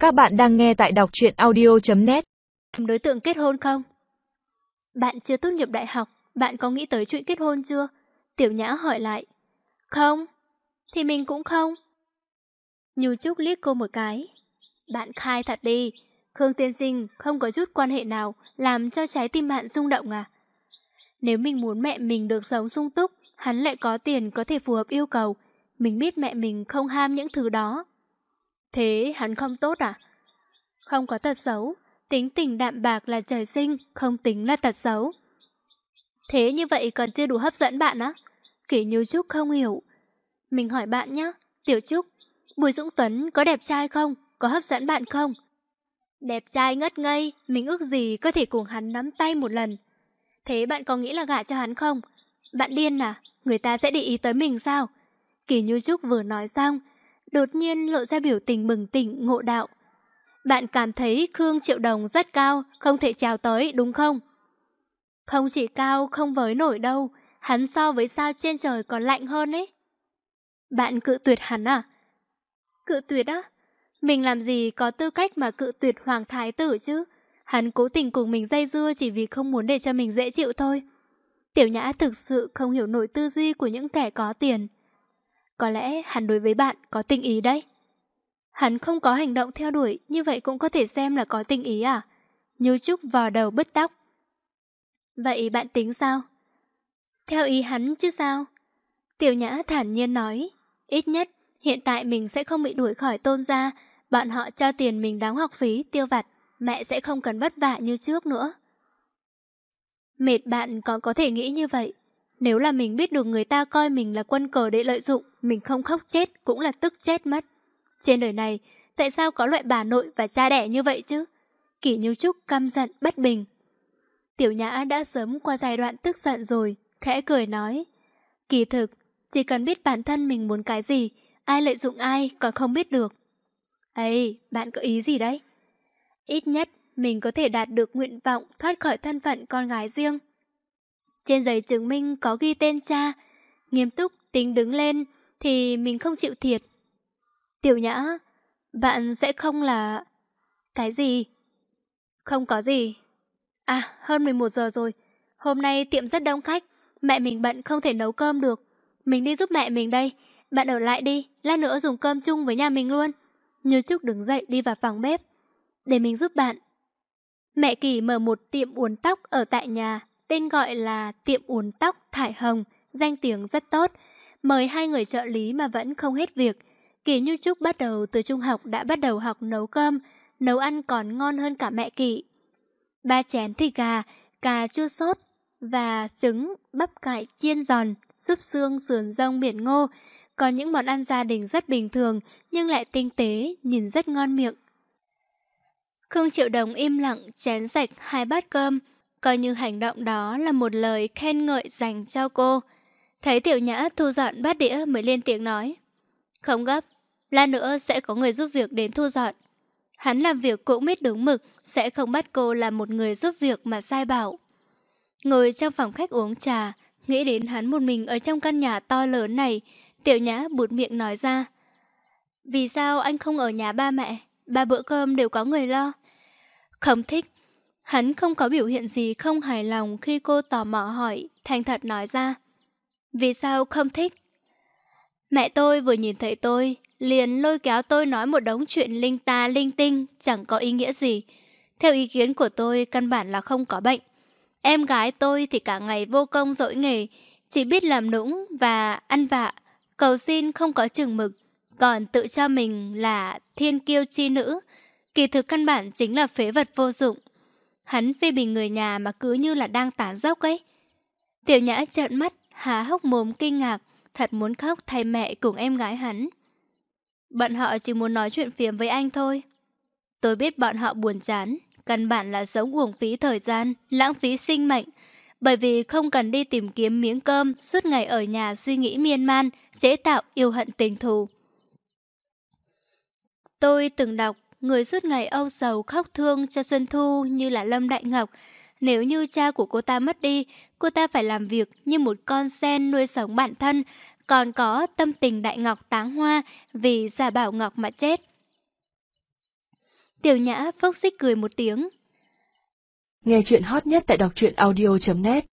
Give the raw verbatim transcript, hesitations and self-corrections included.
Các bạn đang nghe tại đọc truyện audio chấm net. Đối tượng kết hôn không? Bạn chưa tốt nghiệp đại học, bạn có nghĩ tới chuyện kết hôn chưa? Tiểu Nhã hỏi lại. Không, thì mình cũng không. Nhu Trúc liếc cô một cái. Bạn khai thật đi, Khương tiên sinh không có chút quan hệ nào làm cho trái tim bạn rung động à? Nếu mình muốn mẹ mình được sống sung túc, hắn lại có tiền có thể phù hợp yêu cầu. Mình biết mẹ mình không ham những thứ đó. Thế hắn không tốt à? Không có tật xấu, tính tình đạm bạc là trời sinh, không tính là tật xấu. Thế như vậy còn chưa đủ hấp dẫn bạn á? Kỷ Như Trúc không hiểu. Mình hỏi bạn nhé, Tiểu Trúc, Bùi Dũng Tuấn có đẹp trai không? Có hấp dẫn bạn không? Đẹp trai ngất ngây, mình ước gì có thể cùng hắn nắm tay một lần. Thế bạn có nghĩ là gả cho hắn không? Bạn điên à? Người ta sẽ để ý tới mình sao? Kỷ Như Trúc vừa nói xong, đột nhiên lộ ra biểu tình bừng tỉnh ngộ đạo. Bạn cảm thấy Khương Triệu Đồng rất cao, không thể trèo tới đúng không? Không chỉ cao không với nổi đâu, hắn so với sao trên trời còn lạnh hơn ấy. Bạn cự tuyệt hắn à? Cự tuyệt á? Mình làm gì có tư cách mà cự tuyệt Hoàng Thái Tử chứ? Hắn cố tình cùng mình dây dưa chỉ vì không muốn để cho mình dễ chịu thôi. Tiểu Nhã thực sự không hiểu nổi tư duy của những kẻ có tiền. Có lẽ hắn đối với bạn có tình ý đấy. Hắn không có hành động theo đuổi, như vậy cũng có thể xem là có tình ý à? Như Trúc vò đầu bứt tóc. Vậy bạn tính sao? Theo ý hắn chứ sao? Tiểu Nhã thản nhiên nói. Ít nhất, hiện tại mình sẽ không bị đuổi khỏi Tôn gia. Bọn họ cho tiền mình đóng học phí, tiêu vặt. Mẹ sẽ không cần vất vả như trước nữa. Mệt bạn còn có thể nghĩ như vậy. Nếu là mình biết được người ta coi mình là quân cờ để lợi dụng, mình không khóc chết cũng là tức chết mất. Trên đời này, tại sao có loại bà nội và cha đẻ như vậy chứ? Kỷ Như Trúc căm giận bất bình. Tiểu Nhã đã sớm qua giai đoạn tức giận rồi, khẽ cười nói. Kỳ thực, chỉ cần biết bản thân mình muốn cái gì, ai lợi dụng ai còn không biết được. Ê, bạn có ý gì đấy? Ít nhất, mình có thể đạt được nguyện vọng thoát khỏi thân phận con gái riêng. Trên giấy chứng minh có ghi tên cha, nghiêm túc tính đứng lên thì mình không chịu thiệt. Tiểu Nhã, bạn sẽ không là... Cái gì? Không có gì. À, hơn mười một giờ rồi. Hôm nay tiệm rất đông khách. Mẹ mình bận không thể nấu cơm được. Mình đi giúp mẹ mình đây. Bạn ở lại đi, lát nữa dùng cơm chung với nhà mình luôn. Như Trúc đứng dậy đi vào phòng bếp. Để mình giúp bạn. Mẹ Kỳ mở một tiệm uốn tóc ở tại nhà. Tên gọi là tiệm uốn tóc Thải Hồng. Danh tiếng rất tốt. Mời hai người trợ lý mà vẫn không hết việc. Kỳ Như Trúc bắt đầu từ trung học đã bắt đầu học nấu cơm. Nấu ăn còn ngon hơn cả mẹ Kỳ. Ba chén thịt gà, cà chua sốt và trứng, bắp cải chiên giòn, súp xương sườn rông biển ngô. Còn những món ăn gia đình rất bình thường nhưng lại tinh tế, nhìn rất ngon miệng. Khương Triệu Đồng im lặng chén sạch hai bát cơm, coi như hành động đó là một lời khen ngợi dành cho cô. Thấy Tiểu Nhã thu dọn bát đĩa mới lên tiếng nói. Không gấp, lát nữa sẽ có người giúp việc đến thu dọn. Hắn làm việc cũng biết đúng mực, sẽ không bắt cô làm một người giúp việc mà sai bảo. Ngồi trong phòng khách uống trà, nghĩ đến hắn một mình ở trong căn nhà to lớn này, Tiểu Nhã buột miệng nói ra. Vì sao anh không ở nhà ba mẹ? Ba bữa cơm đều có người lo. Không thích. Hắn không có biểu hiện gì không hài lòng khi cô tò mò hỏi, thành thật nói ra. Vì sao không thích? Mẹ tôi vừa nhìn thấy tôi, liền lôi kéo tôi nói một đống chuyện linh ta linh tinh, chẳng có ý nghĩa gì. Theo ý kiến của tôi, căn bản là không có bệnh. Em gái tôi thì cả ngày vô công dỗi nghề, chỉ biết làm nũng và ăn vạ, cầu xin không có chừng mực, còn tự cho mình là thiên kiêu chi nữ. Kỳ thực căn bản chính là phế vật vô dụng. Hắn phê bình người nhà mà cứ như là đang tán dốc ấy. Tiểu Nhã trợn mắt, há hốc mồm kinh ngạc, thật muốn khóc thay mẹ cùng em gái hắn. Bọn họ chỉ muốn nói chuyện phiếm với anh thôi. Tôi biết bọn họ buồn chán, căn bản là sống uổng phí thời gian, lãng phí sinh mệnh, bởi vì không cần đi tìm kiếm miếng cơm, suốt ngày ở nhà suy nghĩ miên man, chế tạo yêu hận tình thù. Tôi từng đọc, người suốt ngày âu sầu khóc thương cho Xuân Thu như là Lâm Đại Ngọc. Nếu như cha của cô ta mất đi, cô ta phải làm việc như một con sen nuôi sống bản thân, còn có tâm tình Đại Ngọc táng hoa vì giả bảo Ngọc mà chết. Tiểu Nhã phốc xích cười một tiếng. Nghe chuyện hot nhất tại đọc truyện audio chấm net.